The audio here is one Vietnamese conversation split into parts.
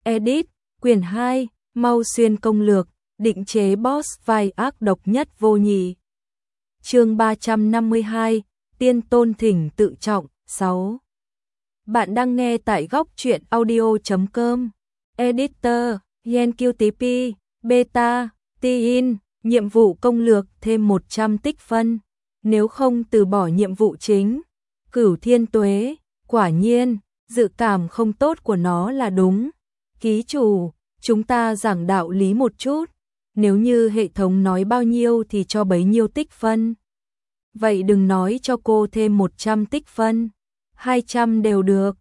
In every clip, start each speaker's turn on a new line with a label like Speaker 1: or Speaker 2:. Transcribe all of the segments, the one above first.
Speaker 1: Edit, quyển 2, Mau Xuyên công lược, định chế boss vai ác độc nhất vô nhị. Chương 352, Tiên tôn thỉnh tự trọng, 6. Bạn đang nghe tại góc truyện audio.com. Editor, YenQTP, Beta, Tin, nhiệm vụ công lược thêm 100 tích phân. Nếu không từ bỏ nhiệm vụ chính. Cửu Thiên Tuế, quả nhiên, dự cảm không tốt của nó là đúng. Ký chủ, chúng ta giảng đạo lý một chút. Nếu như hệ thống nói bao nhiêu thì cho bấy nhiêu tích phân. Vậy đừng nói cho cô thêm 100 tích phân. 200 đều được,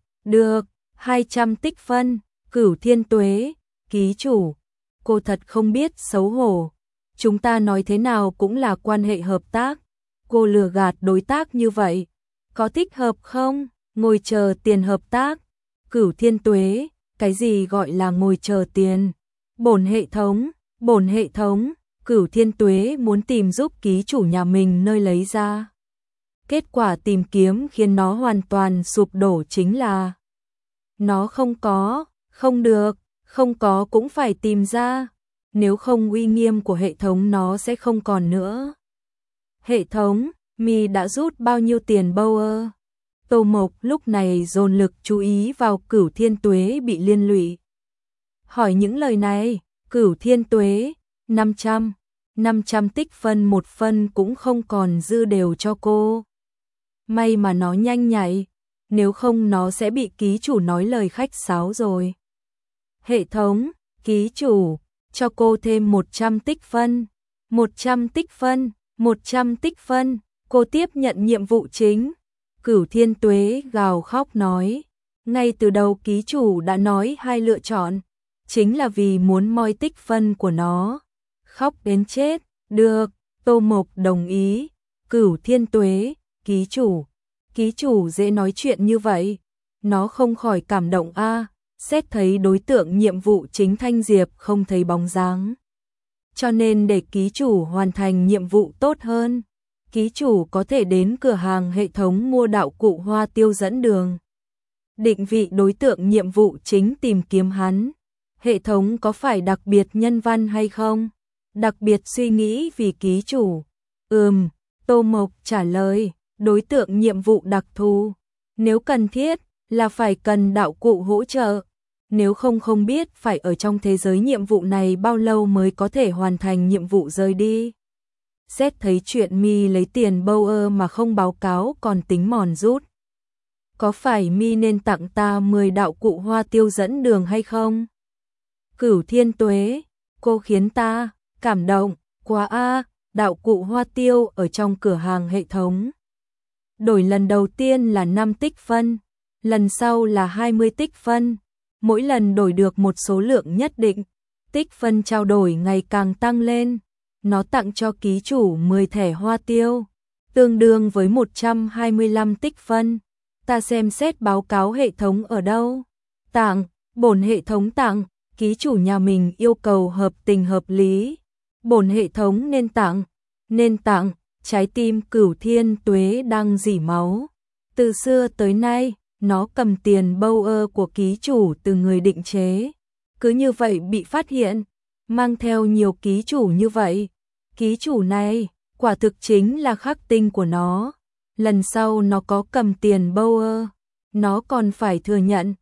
Speaker 1: 200 tích phân. Cửu Thiên Tuế, ký chủ, cô thật không biết xấu hổ. Chúng ta nói thế nào cũng là quan hệ hợp tác. Cô lừa gạt đối tác như vậy, có thích hợp không? Ngồi chờ tiền hợp tác. Cửu Thiên Tuế, cái gì gọi là ngồi chờ tiền? Bổn hệ thống, Cửu Thiên Tuế muốn tìm giúp ký chủ nhà mình nơi lấy ra. Kết quả tìm kiếm khiến nó hoàn toàn sụp đổ chính là nó không có, không được, không có cũng phải tìm ra. Nếu không uy nghiêm của hệ thống nó sẽ không còn nữa. Hệ thống, mi đã rút bao nhiêu tiền Bauer? Tô Mộc lúc này dồn lực chú ý vào Cửu Thiên Tuế bị liên lụy. Hỏi những lời này, Cửu Thiên Tuế, 500 tích phân một phân cũng không còn dư đều cho cô. May mà nó nhanh nhạy, nếu không nó sẽ bị ký chủ nói lời khách sáo rồi. Hệ thống, ký chủ, cho cô thêm 100 tích phân, 100 tích phân, cô tiếp nhận nhiệm vụ chính. Cửu Thiên Tuế gào khóc nói, ngay từ đầu ký chủ đã nói hai lựa chọn, chính là vì muốn moi tích phân của nó. Khóc đến chết, được, Tô Mộc đồng ý. Cửu Thiên Tuế, ký chủ dễ nói chuyện như vậy. Nó không khỏi cảm động a. Xét thấy đối tượng nhiệm vụ chính Thanh Diệp không thấy bóng dáng. Cho nên để ký chủ hoàn thành nhiệm vụ tốt hơn, ký chủ có thể đến cửa hàng hệ thống mua đạo cụ hoa tiêu dẫn đường. Định vị đối tượng nhiệm vụ chính tìm kiếm hắn. Hệ thống có phải đặc biệt nhân văn hay không? Đặc biệt suy nghĩ vì ký chủ. Tô Mộc trả lời, đối tượng nhiệm vụ đặc thù. Nếu cần thiết là phải cần đạo cụ hỗ trợ. Nếu không biết phải ở trong thế giới nhiệm vụ này bao lâu mới có thể hoàn thành nhiệm vụ rời đi. Xét thấy chuyện mi lấy tiền Bauer mà không báo cáo còn tính mòn rút. Có phải mi nên tặng ta 10 đạo cụ hoa tiêu dẫn đường hay không? Cửu Thiên Tuế, cô khiến ta cảm động quá a. Đạo cụ hoa tiêu ở trong cửa hàng hệ thống. Đổi lần đầu tiên là 5 tích phân, lần sau là 20 tích phân. Mỗi lần đổi được một số lượng nhất định, tích phân trao đổi ngày càng tăng lên. Nó tặng cho ký chủ 10 thẻ hoa tiêu, tương đương với 125 tích phân. Ta xem xét báo cáo hệ thống ở đâu. Tặng, bổn hệ thống tặng, ký chủ nhà mình yêu cầu hợp tình hợp lý. Bổn hệ thống nên tặng, trái tim Cửu Thiên Tuế đang rỉ máu. Từ xưa tới nay, nó cầm tiền Bauer của ký chủ từ người định chế. Cứ như vậy bị phát hiện, mang theo nhiều ký chủ như vậy. Ký chủ này, quả thực chính là khắc tinh của nó. Lần sau nó có cầm tiền Bauer, nó còn phải thừa nhận.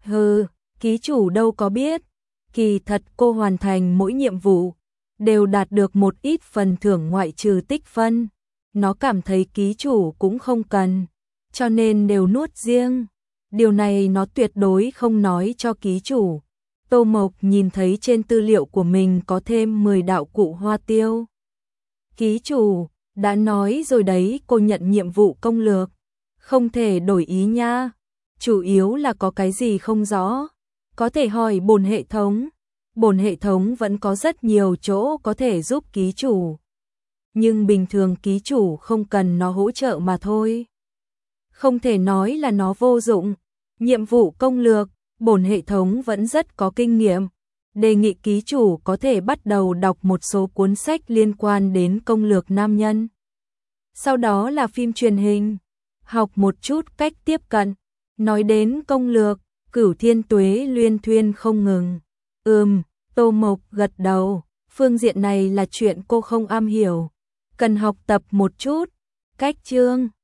Speaker 1: Ký chủ đâu có biết. Kỳ thật cô hoàn thành mỗi nhiệm vụ, đều đạt được một ít phần thưởng ngoại trừ tích phân. Nó cảm thấy ký chủ cũng không cần, cho nên đều nuốt riêng. Điều này nó tuyệt đối không nói cho ký chủ. Tô Mộc nhìn thấy trên tư liệu của mình có thêm 10 đạo cụ hoa tiêu. Ký chủ, đã nói rồi đấy, cô nhận nhiệm vụ công lược. Không thể đổi ý nha. Chủ yếu là có cái gì không rõ. Có thể hỏi bổn hệ thống. Bổn hệ thống vẫn có rất nhiều chỗ có thể giúp ký chủ. Nhưng bình thường ký chủ không cần nó hỗ trợ mà thôi. Không thể nói là nó vô dụng. Nhiệm vụ công lược, bổn hệ thống vẫn rất có kinh nghiệm. Đề nghị ký chủ có thể bắt đầu đọc một số cuốn sách liên quan đến công lược nam nhân. Sau đó là phim truyền hình. Học một chút cách tiếp cận. Nói đến công lược, Cửu Thiên Tuế luyên thuyên không ngừng. Tô Mộc gật đầu, phương diện này là chuyện cô không am hiểu, cần học tập một chút. Cách chương